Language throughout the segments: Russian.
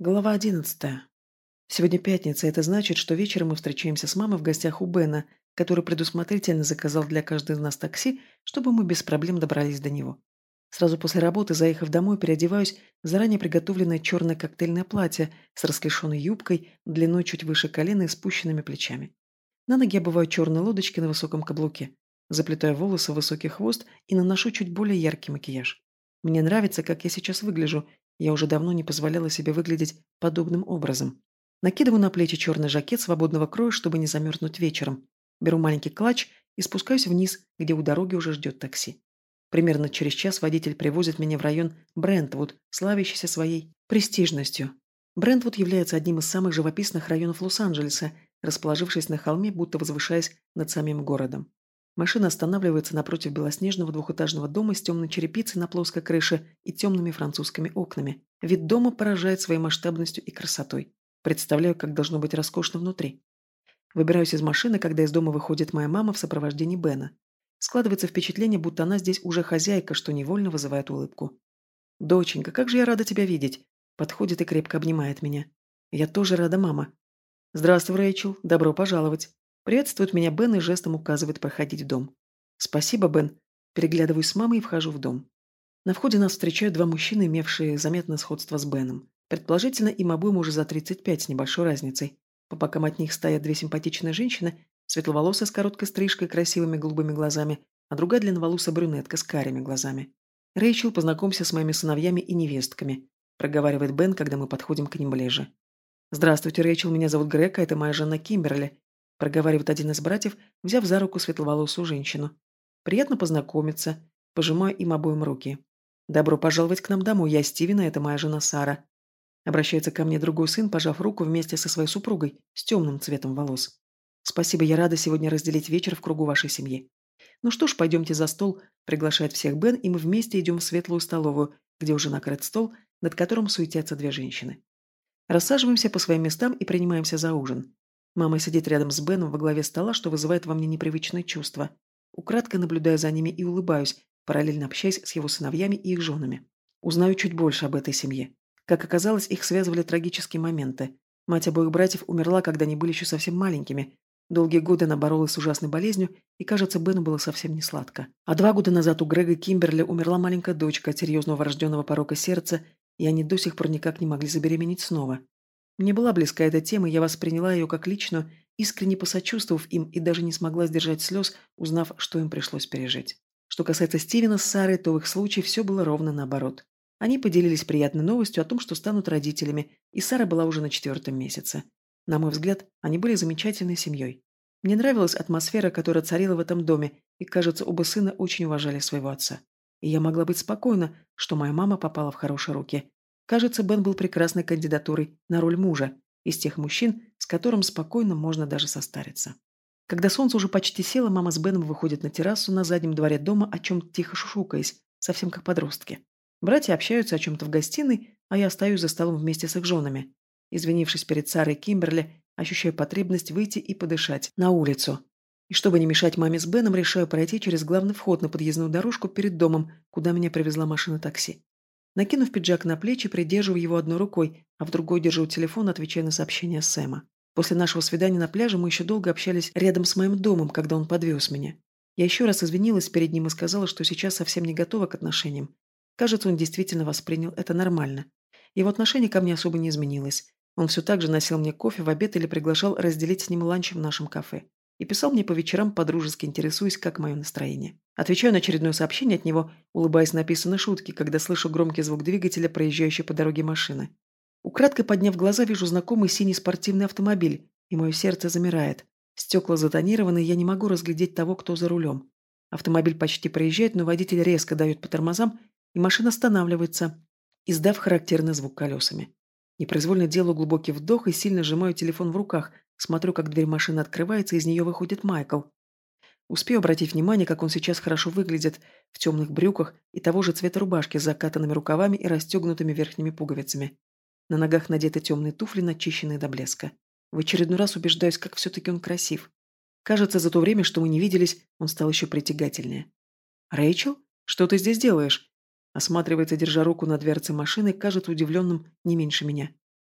Глава 11. Сегодня пятница, это значит, что вечером мы встречаемся с мамой в гостях у Бена, который предусмотрительно заказал для каждой из нас такси, чтобы мы без проблем добрались до него. Сразу после работы, заехав домой, переодеваюсь в заранее приготовленное черное коктейльное платье с расклешенной юбкой, длиной чуть выше колена и спущенными плечами. На ноги обуваю черные лодочки на высоком каблуке, заплетаю волосы в высокий хвост и наношу чуть более яркий макияж. Мне нравится, как я сейчас выгляжу, я уже давно не позволяла себе выглядеть подобным образом. Накидываю на плечи черный жакет свободного кроя, чтобы не замерзнуть вечером. Беру маленький клатч и спускаюсь вниз, где у дороги уже ждет такси. Примерно через час водитель привозит меня в район Брентвуд, славящийся своей престижностью. Брентвуд является одним из самых живописных районов Лос-Анджелеса, расположившись на холме, будто возвышаясь над самим городом. Машина останавливается напротив белоснежного двухэтажного дома с темной черепицей на плоской крыше и темными французскими окнами. Вид дома поражает своей масштабностью и красотой. Представляю, как должно быть роскошно внутри. Выбираюсь из машины, когда из дома выходит моя мама в сопровождении Бена. Складывается впечатление, будто она здесь уже хозяйка, что невольно вызывает улыбку. «Доченька, как же я рада тебя видеть!» Подходит и крепко обнимает меня. «Я тоже рада, мама». «Здравствуй, Рэйчел. Добро пожаловать». Приветствует меня Бен и жестом указывает проходить в дом. «Спасибо, Бен». Переглядываюсь с мамой и вхожу в дом. На входе нас встречают два мужчины, имевшие заметное сходство с Беном. Предположительно, им обоим уже за 35 с небольшой разницей. По бокам от них стоят две симпатичные женщины, светловолосая с короткой стрижкой и красивыми голубыми глазами, а другая длинноволосая брюнетка с карими глазами. «Рэйчел, познакомься с моими сыновьями и невестками», проговаривает Бен, когда мы подходим к ним ближе. «Здравствуйте, Рэйчел, меня зовут Грег, а это моя жена Кимберли», проговаривает один из братьев, взяв за руку светловолосую женщину. «Приятно познакомиться», пожимаю им обоим руки. «Добро пожаловать к нам домой, я Стивен, а это моя жена Сара». Обращается ко мне другой сын, пожав руку вместе со своей супругой с темным цветом волос. «Спасибо, я рада сегодня разделить вечер в кругу вашей семьи». «Ну что ж, пойдемте за стол», приглашает всех Бен, и мы вместе идем в светлую столовую, где уже накрыт стол, над которым суетятся две женщины. Рассаживаемся по своим местам и принимаемся за ужин. Мама сидит рядом с Беном во главе стола, что вызывает во мне непривычное чувство. Украдкой наблюдаю за ними и улыбаюсь, параллельно общаясь с его сыновьями и их женами. Узнаю чуть больше об этой семье. Как оказалось, их связывали трагические моменты. Мать обоих братьев умерла, когда они были еще совсем маленькими. Долгие годы она боролась с ужасной болезнью, и, кажется, Бену было совсем не сладко. А 2 года назад у Грега Кимберли умерла маленькая дочка от серьезного врожденного порока сердца, и они до сих пор никак не могли забеременеть снова. Мне была близка эта тема, и я восприняла ее как личную, искренне посочувствовав им и даже не смогла сдержать слез, узнав, что им пришлось пережить. Что касается Стивена с Сарой, то в их случае все было ровно наоборот. Они поделились приятной новостью о том, что станут родителями, и Сара была уже на 4-м месяце. На мой взгляд, они были замечательной семьей. Мне нравилась атмосфера, которая царила в этом доме, и, кажется, оба сына очень уважали своего отца. И я могла быть спокойна, что моя мама попала в хорошие руки. Кажется, Бен был прекрасной кандидатурой на роль мужа, из тех мужчин, с которым спокойно можно даже состариться. Когда солнце уже почти село, мама с Беном выходит на террасу на заднем дворе дома, о чем-то тихо шушукаясь, совсем как подростки. Братья общаются о чем-то в гостиной, а я остаюсь за столом вместе с их женами. Извинившись перед Сарой и Кимберли, ощущаю потребность выйти и подышать на улицу. И чтобы не мешать маме с Беном, решаю пройти через главный вход на подъездную дорожку перед домом, куда меня привезла машина такси. Накинув пиджак на плечи, придерживаю его одной рукой, а в другой держу телефон, отвечая на сообщение Сэма. После нашего свидания на пляже мы еще долго общались рядом с моим домом, когда он подвез меня. Я еще раз извинилась перед ним и сказала, что сейчас совсем не готова к отношениям. Кажется, он действительно воспринял это нормально. Его отношение ко мне особо не изменилось. Он все так же носил мне кофе в обед или приглашал разделить с ним ланч в нашем кафе. И писал мне по вечерам, подружески интересуясь, как мое настроение. Отвечаю на очередное сообщение от него, улыбаясь написанной шутки, когда слышу громкий звук двигателя, проезжающей по дороге машины. Украдкой подняв глаза, вижу знакомый синий спортивный автомобиль, и мое сердце замирает. Стекла затонированы, и я не могу разглядеть того, кто за рулем. Автомобиль почти проезжает, но водитель резко дает по тормозам, и машина останавливается, издав характерный звук колесами. Непроизвольно делаю глубокий вдох и сильно сжимаю телефон в руках, смотрю, как дверь машины открывается, и из нее выходит Майкл. Успею обратить внимание, как он сейчас хорошо выглядит в темных брюках и того же цвета рубашки с закатанными рукавами и расстегнутыми верхними пуговицами. На ногах надеты темные туфли, начищенные до блеска. В очередной раз убеждаюсь, как все-таки он красив. Кажется, за то время, что мы не виделись, он стал еще притягательнее. «Рэйчел? Что ты здесь делаешь?» Осматривается, держа руку на дверце машины, кажется удивленным не меньше меня.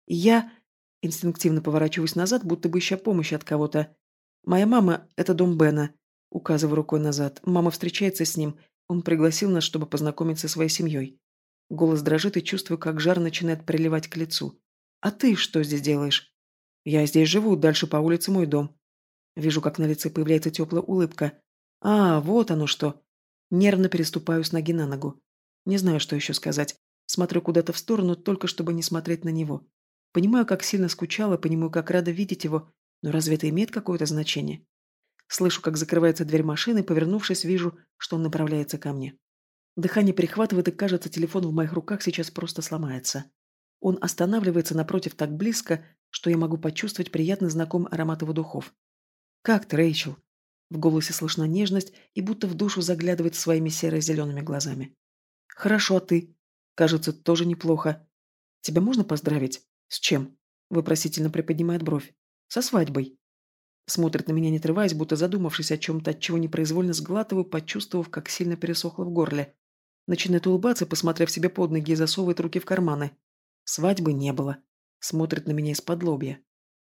Я инстинктивно поворачиваюсь назад, будто бы ища помощи от кого-то. Моя мама– это дом Бена. Указываю рукой назад. Мама встречается с ним. Он пригласил нас, чтобы познакомиться со своей семьей. Голос дрожит и чувствую, как жар начинает приливать к лицу. «А ты что здесь делаешь?» «Я здесь живу, дальше по улице мой дом». Вижу, как на лице появляется теплая улыбка. «А, вот оно что!» Нервно переступаю с ноги на ногу. Не знаю, что еще сказать. Смотрю куда-то в сторону, только чтобы не смотреть на него. Понимаю, как сильно скучала, понимаю, как рада видеть его, но разве это имеет какое-то значение? Слышу, как закрывается дверь машины, повернувшись, вижу, что он направляется ко мне. Дыхание перехватывает, и кажется, телефон в моих руках сейчас просто сломается. Он останавливается напротив так близко, что я могу почувствовать приятный знакомый аромат его духов. «Как ты, Рэйчел?» В голосе слышна нежность и будто в душу заглядывает своими серо-зелеными глазами. «Хорошо, а ты?» «Кажется, тоже неплохо. Тебя можно поздравить?» «С чем?» Вопросительно приподнимает бровь. «Со свадьбой». Смотрит на меня, не отрываясь, будто задумавшись о чем-то, от чего непроизвольно сглатываю, почувствовав, как сильно пересохло в горле. Начинает улыбаться, посмотрев себе под ноги и засовывает руки в карманы. Свадьбы не было. Смотрит на меня из-под лобья.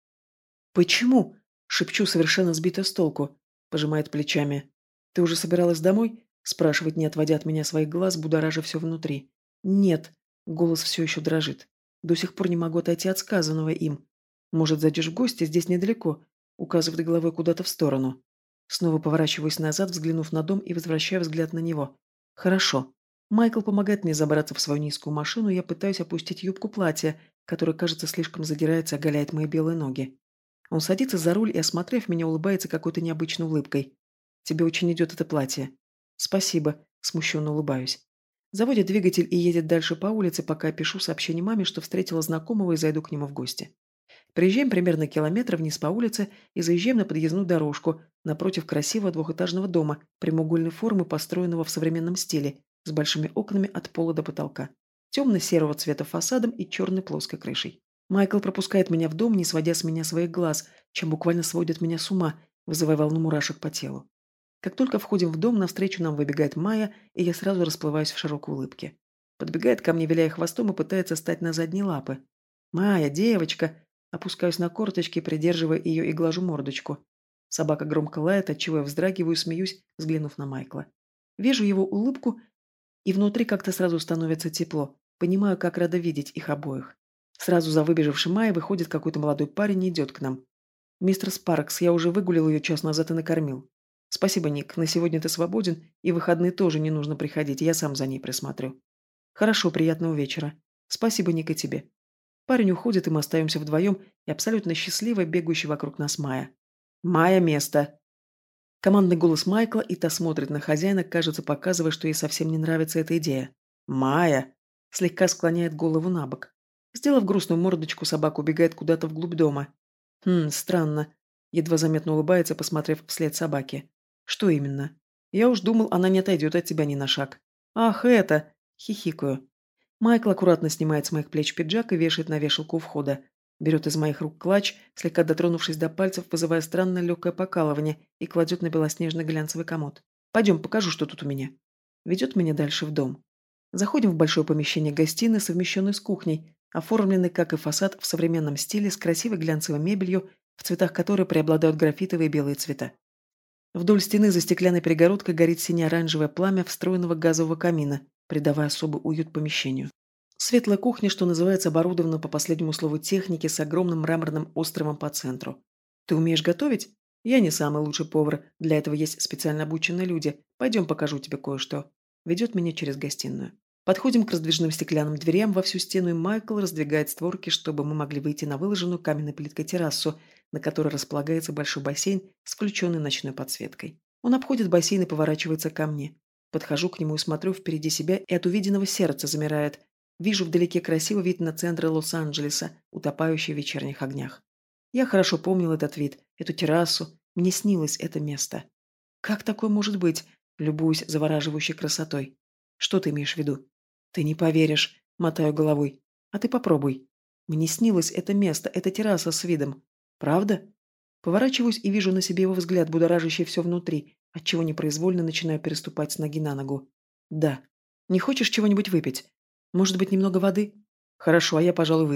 «Почему?» — шепчу, совершенно сбитая с толку. Пожимает плечами. «Ты уже собиралась домой?» — спрашивает, не отводя от меня своих глаз, будоража все внутри. «Нет». Голос все еще дрожит. До сих пор не могу отойти от сказанного им. «Может, зайдешь в гости? Здесь недалеко». Указывает головой куда-то в сторону. Снова поворачиваюсь назад, взглянув на дом и возвращаю взгляд на него. «Хорошо». Майкл помогает мне забраться в свою низкую машину, и я пытаюсь опустить юбку платья, которое, кажется, слишком задирается и оголяет мои белые ноги. Он садится за руль и, осмотрев меня, улыбается какой-то необычной улыбкой. «Тебе очень идет это платье». «Спасибо», – смущенно улыбаюсь. Заводит двигатель и едет дальше по улице, пока я пишу сообщение маме, что встретила знакомого и зайду к нему в гости. Приезжаем примерно километр вниз по улице и заезжаем на подъездную дорожку напротив красивого двухэтажного дома прямоугольной формы, построенного в современном стиле, с большими окнами от пола до потолка, темно-серого цвета фасадом и черной плоской крышей. Майкл пропускает меня в дом, не сводя с меня своих глаз, чем буквально сводит меня с ума, вызывая волну мурашек по телу. Как только входим в дом, навстречу нам выбегает Майя, и я сразу расплываюсь в широкой улыбке. Подбегает ко мне, виляя хвостом, и пытается встать на задние лапы. «Майя, девочка!» Опускаюсь на корточки, придерживая ее и глажу мордочку. Собака громко лает, отчего я вздрагиваю и смеюсь, взглянув на Майкла. Вижу его улыбку, и внутри как-то сразу становится тепло. Понимаю, как рада видеть их обоих. Сразу за выбежавшей Майей выходит какой-то молодой парень и идет к нам. «Мистер Спаркс, я уже выгулил ее час назад и накормил». «Спасибо, Ник, на сегодня ты свободен, и в выходные тоже не нужно приходить, я сам за ней присмотрю». «Хорошо, приятного вечера». «Спасибо, Ник, и тебе». Парень уходит, и мы остаемся вдвоем, и абсолютно счастливо бегущий вокруг нас Майя. «Майя, место!» Командный голос Майкла, и та смотрит на хозяина, кажется, показывая, что ей совсем не нравится эта идея. «Майя!» Слегка склоняет голову на бок. Сделав грустную мордочку, собака убегает куда-то вглубь дома. Странно. Едва заметно улыбается, посмотрев вслед собаке. «Что именно?» «Я уж думал, она не отойдет от тебя ни на шаг». «Ах, это!» Хихикаю. Майкл аккуратно снимает с моих плеч пиджак и вешает на вешалку у входа. Берет из моих рук клатч, слегка дотронувшись до пальцев, вызывая странное легкое покалывание, и кладет на белоснежный глянцевый комод. «Пойдем, покажу, что тут у меня». Ведет меня дальше в дом. Заходим в большое помещение гостиной, совмещенной с кухней, оформленной, как и фасад, в современном стиле, с красивой глянцевой мебелью, в цветах которой преобладают графитовые и белые цвета. Вдоль стены за стеклянной перегородкой горит сине-оранжевое пламя встроенного газового камина, придавая особый уют помещению. Светлая кухня, что называется, оборудована по последнему слову техники с огромным мраморным островом по центру. Ты умеешь готовить? Я не самый лучший повар, для этого есть специально обученные люди. Пойдем покажу тебе кое-что. Ведет меня через гостиную. Подходим к раздвижным стеклянным дверям во всю стену, и Майкл раздвигает створки, чтобы мы могли выйти на выложенную каменной плиткой террасу, на которой располагается большой бассейн с включенной ночной подсветкой. Он обходит бассейн и поворачивается ко мне. Подхожу к нему и смотрю впереди себя, и от увиденного сердце замирает. Вижу вдалеке красивый вид на центр Лос-Анджелеса, утопающий в вечерних огнях. Я хорошо помнил этот вид, эту террасу. Мне снилось это место. Как такое может быть? Любуюсь завораживающей красотой. Что ты имеешь в виду? Ты не поверишь, мотаю головой. А ты попробуй. Мне снилось это место, эта терраса с видом. Правда? Поворачиваюсь и вижу на себе его взгляд, будоражащий все внутри, отчего непроизвольно начинаю переступать с ноги на ногу. Да. Не хочешь чего-нибудь выпить? Может быть, немного воды? Хорошо, а я, пожалуй, выпью.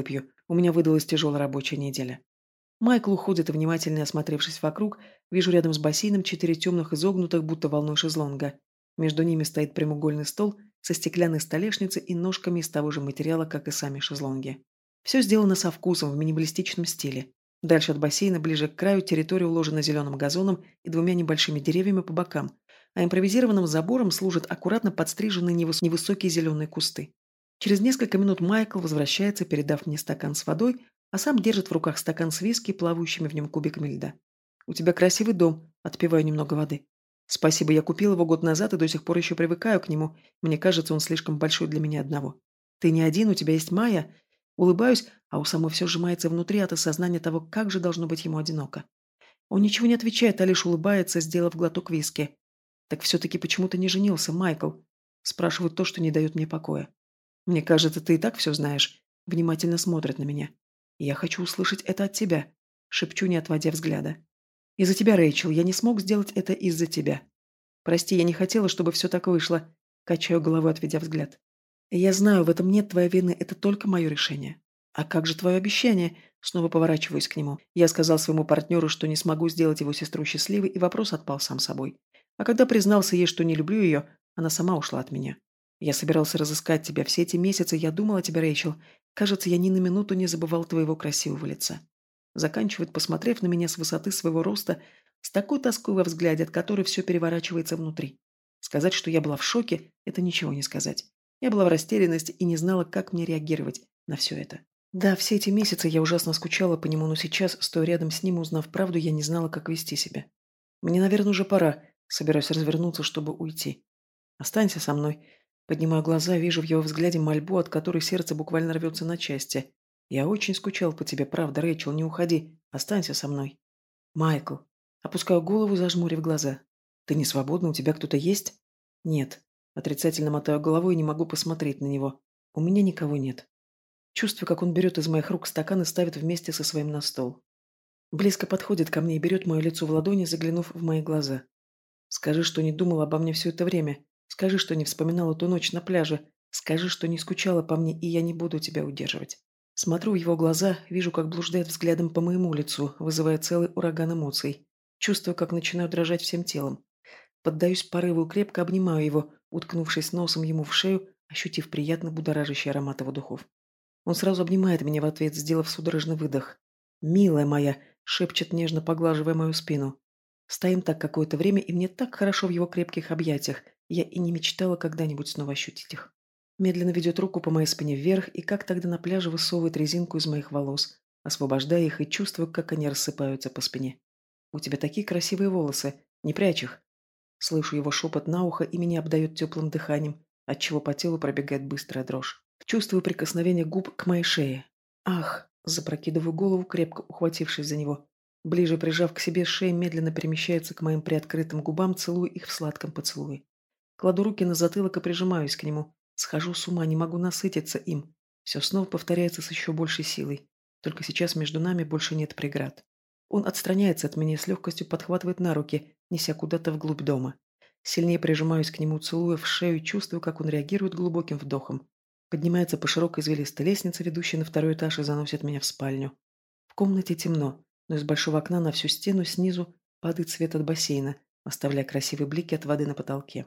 У меня выдалась тяжелая рабочая неделя. Майкл уходит, внимательно осмотревшись вокруг, вижу рядом с бассейном 4 темных изогнутых, будто волной шезлонга. Между ними стоит прямоугольный стол со стеклянной столешницей и ножками из того же материала, как и сами шезлонги. Все сделано со вкусом, в минималистичном стиле. Дальше от бассейна, ближе к краю, территория уложена зеленым газоном и двумя небольшими деревьями по бокам, а импровизированным забором служат аккуратно подстриженные невысокие зеленые кусты. Через несколько минут Майкл возвращается, передав мне стакан с водой, а сам держит в руках стакан с виски, плавающими в нем кубиками льда. «У тебя красивый дом», — отпиваю немного воды. «Спасибо, я купил его год назад и до сих пор еще привыкаю к нему. Мне кажется, он слишком большой для меня одного. Ты не один, у тебя есть Майя». Улыбаюсь, а у самой все сжимается внутри от осознания того, как же должно быть ему одиноко. Он ничего не отвечает, а лишь улыбается, сделав глоток виски. «Так все-таки почему ты не женился, Майкл?» Спрашивает то, что не дает мне покоя. «Мне кажется, ты и так все знаешь». Внимательно смотрит на меня. «Я хочу услышать это от тебя», — шепчу, не отводя взгляда. «Из-за тебя, Рэйчел, я не смог сделать это из-за тебя. Прости, я не хотела, чтобы все так вышло», — качаю головой, отведя взгляд. «Я знаю, в этом нет твоей вины, это только мое решение». «А как же твое обещание?» Снова поворачиваюсь к нему. Я сказал своему партнеру, что не смогу сделать его сестру счастливой, и вопрос отпал сам собой. А когда признался ей, что не люблю ее, она сама ушла от меня. Я собирался разыскать тебя все эти месяцы, я думал о тебе, Рэйчел. Кажется, я ни на минуту не забывал твоего красивого лица. Заканчивает, посмотрев на меня с высоты своего роста, с такой тоской во взгляде, от которой все переворачивается внутри. Сказать, что я была в шоке, это ничего не сказать. Я была в растерянности и не знала, как мне реагировать на все это. Да, все эти месяцы я ужасно скучала по нему, но сейчас, стоя рядом с ним, узнав правду, я не знала, как вести себя. Мне, наверное, уже пора. Собираюсь развернуться, чтобы уйти. Останься со мной. Поднимаю глаза, вижу в его взгляде мольбу, от которой сердце буквально рвется на части. Я очень скучал по тебе, правда, Рэйчел, не уходи. Останься со мной. Майкл. Опускаю голову, зажмурив глаза. Ты не свободна, у тебя кто-то есть? Нет. Отрицательно мотаю головой и не могу посмотреть на него. У меня никого нет. Чувствую, как он берет из моих рук стакан и ставит вместе со своим на стол. Близко подходит ко мне и берет мое лицо в ладони, заглянув в мои глаза. Скажи, что не думала обо мне все это время. Скажи, что не вспоминала ту ночь на пляже. Скажи, что не скучала по мне, и я не буду тебя удерживать. Смотрю в его глаза, вижу, как блуждает взглядом по моему лицу, вызывая целый ураган эмоций. Чувствую, как начинаю дрожать всем телом. Поддаюсь порыву и крепко обнимаю его, уткнувшись носом ему в шею, ощутив приятно будоражащий аромат его духов. Он сразу обнимает меня в ответ, сделав судорожный выдох. «Милая моя!» — шепчет, нежно поглаживая мою спину. Стоим так какое-то время, и мне так хорошо в его крепких объятиях. Я и не мечтала когда-нибудь снова ощутить их. Медленно ведет руку по моей спине вверх, и как тогда на пляже высовывает резинку из моих волос, освобождая их и чувствую, как они рассыпаются по спине. «У тебя такие красивые волосы. Не прячь их». Слышу его шепот на ухо, и меня обдает теплым дыханием, отчего по телу пробегает быстрая дрожь. Чувствую прикосновение губ к моей шее. «Ах!» – запрокидываю голову, крепко ухватившись за него. Ближе прижав к себе, шея медленно перемещается к моим приоткрытым губам, целую их в сладком поцелуе. Кладу руки на затылок и прижимаюсь к нему. Схожу с ума, не могу насытиться им. Все снова повторяется с еще большей силой. Только сейчас между нами больше нет преград. Он отстраняется от меня и с легкостью подхватывает на руки, неся куда-то вглубь дома. Сильнее прижимаюсь к нему, целуя в шею, чувствую, как он реагирует глубоким вдохом. Поднимается по широкой извилистой лестнице, ведущей на второй этаж, и заносит меня в спальню. В комнате темно, но из большого окна на всю стену снизу падает свет от бассейна, оставляя красивые блики от воды на потолке.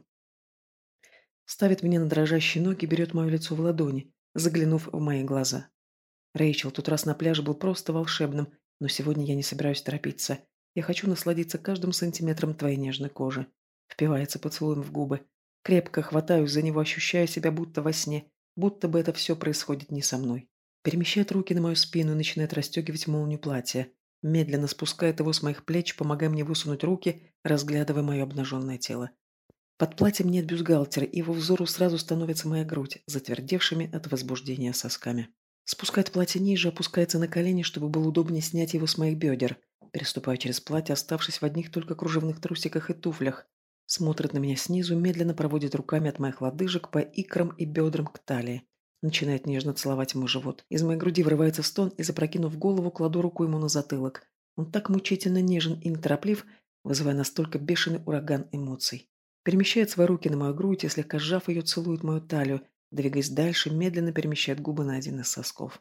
Ставит меня на дрожащие ноги, берет мое лицо в ладони, заглянув в мои глаза. «Рэйчел, тот раз на пляже был просто волшебным, но сегодня я не собираюсь торопиться. Я хочу насладиться каждым сантиметром твоей нежной кожи». Впивается поцелуем в губы. Крепко хватаюсь за него, ощущая себя будто во сне, будто бы это все происходит не со мной. Перемещает руки на мою спину и начинает расстегивать молнию платья. Медленно спускает его с моих плеч, помогая мне высунуть руки, разглядывая мое обнаженное тело. Под платьем нет бюстгальтера, и его взору сразу становится моя грудь, затвердевшими от возбуждения сосками. Спускает платье ниже, опускается на колени, чтобы было удобнее снять его с моих бедер. Переступаю через платье, оставшись в одних только кружевных трусиках и туфлях. Смотрит на меня снизу, медленно проводит руками от моих лодыжек по икрам и бедрам к талии. Начинает нежно целовать мой живот. Из моей груди вырывается стон, и, запрокинув голову, кладу руку ему на затылок. Он так мучительно нежен и нетороплив, вызывая настолько бешеный ураган эмоций. Перемещает свои руки на мою грудь и, слегка сжав ее, целует мою талию, двигаясь дальше, медленно перемещает губы на один из сосков.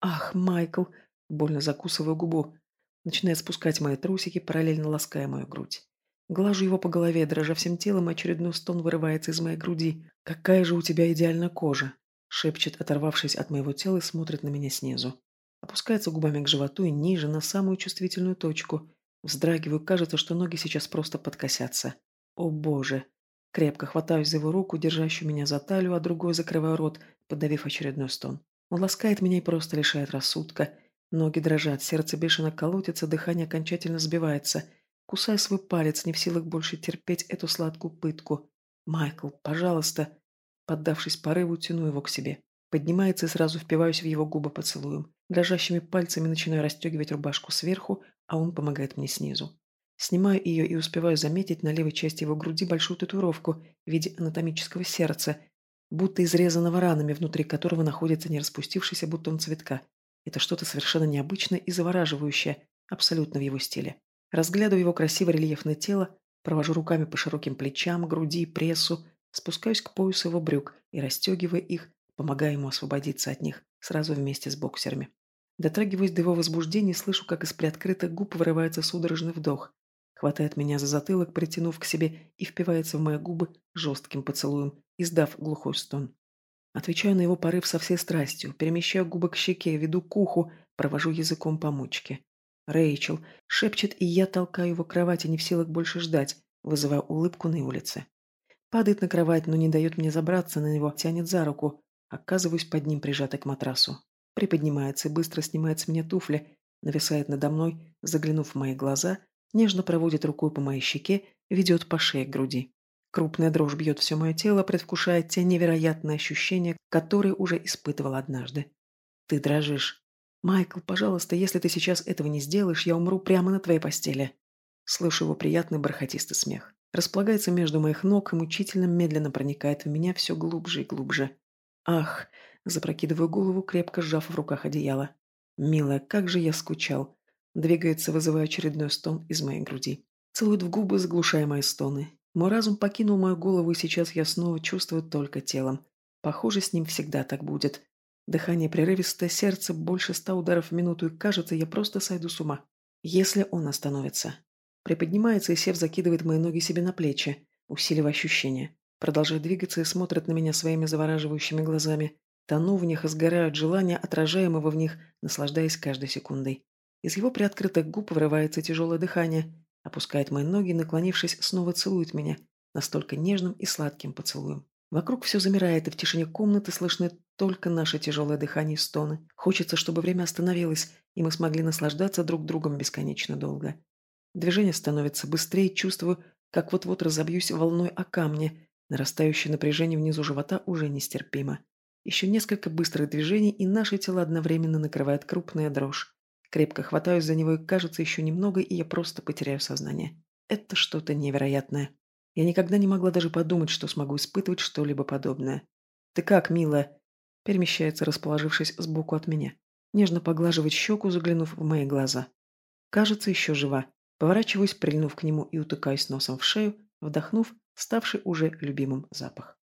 Ах, Майкл! Больно закусываю губу. Начинает спускать мои трусики, параллельно лаская мою грудь. Глажу его по голове, дрожа всем телом, и очередной стон вырывается из моей груди. «Какая же у тебя идеальная кожа!» Шепчет, оторвавшись от моего тела, и смотрит на меня снизу. Опускается губами к животу и ниже, на самую чувствительную точку. Вздрагиваю, кажется, что ноги сейчас просто подкосятся. О боже! Крепко хватаюсь за его руку, держащую меня за талию, а другой закрываю рот, подавив очередной стон. Он ласкает меня и просто лишает рассудка. Ноги дрожат, сердце бешено колотится, дыхание окончательно сбивается. Кусаю свой палец, не в силах больше терпеть эту сладкую пытку. «Майкл, пожалуйста!» Поддавшись порыву, тяну его к себе. Поднимается и сразу впиваюсь в его губы поцелуем. Дрожащими пальцами начинаю расстегивать рубашку сверху, а он помогает мне снизу. Снимаю ее и успеваю заметить на левой части его груди большую татуировку в виде анатомического сердца, будто изрезанного ранами, внутри которого находится не распустившийся бутон цветка. Это что-то совершенно необычное и завораживающее, абсолютно в его стиле. Разглядываю его красивое рельефное тело, провожу руками по широким плечам, груди, прессу, спускаюсь к поясу его брюк и, расстегивая их, помогаю ему освободиться от них, сразу вместе с боксерами. Дотрагиваюсь до его возбуждения и слышу, как из приоткрытых губ вырывается судорожный вдох. Хватает меня за затылок, притянув к себе, и впивается в мои губы жестким поцелуем, издав глухой стон. Отвечаю на его порыв со всей страстью, перемещаю губы к щеке, веду к уху, провожу языком по мочке. «Рэйчел!» — шепчет, и я толкаю его к кровати, не в силах больше ждать, вызывая улыбку на его лице. Падает на кровать, но не дает мне забраться на него, тянет за руку. Оказываюсь под ним, прижатой к матрасу. Приподнимается и быстро снимает с меня туфли, нависает надо мной, заглянув в мои глаза, нежно проводит рукой по моей щеке, ведет по шее к груди. Крупная дрожь бьет все мое тело, предвкушая те невероятные ощущения, которые уже испытывал однажды. Ты дрожишь. Майкл, пожалуйста, если ты сейчас этого не сделаешь, я умру прямо на твоей постели. Слышу его приятный бархатистый смех. Располагается между моих ног и мучительно медленно проникает в меня все глубже и глубже. Ах, запрокидываю голову, крепко сжав в руках одеяло. Милая, как же я скучал. Двигается, вызывая очередной стон из моей груди. Целует в губы, заглушая мои стоны. Мой разум покинул мою голову, и сейчас я снова чувствую только телом. Похоже, с ним всегда так будет. Дыхание прерывистое, сердце больше 100 ударов в минуту, и кажется, я просто сойду с ума. Если он остановится. Приподнимается и, сев, закидывает мои ноги себе на плечи, усиливая ощущения. Продолжает двигаться и смотрит на меня своими завораживающими глазами. Тону в них и сгораю от желания, отражаемого в них, наслаждаясь каждой секундой. Из его приоткрытых губ вырывается тяжелое дыхание. Опускает мои ноги и, наклонившись, снова целует меня. Настолько нежным и сладким поцелуем. Вокруг все замирает, и в тишине комнаты слышны только наше тяжелое дыхание и стоны. Хочется, чтобы время остановилось, и мы смогли наслаждаться друг другом бесконечно долго. Движение становится быстрее, чувствую, как вот-вот разобьюсь волной о камне. Нарастающее напряжение внизу живота уже нестерпимо. Еще несколько быстрых движений, и наши тела одновременно накрывает крупная дрожь. Крепко хватаюсь за него, и кажется, еще немного, и я просто потеряю сознание. Это что-то невероятное. Я никогда не могла даже подумать, что смогу испытывать что-либо подобное. «Ты как, милая?» Перемещается, расположившись сбоку от меня. Нежно поглаживает щеку, заглянув в мои глаза. Кажется, еще жива. Поворачиваюсь, прильнув к нему и утыкаюсь носом в шею, вдохнув ставший уже любимым запах.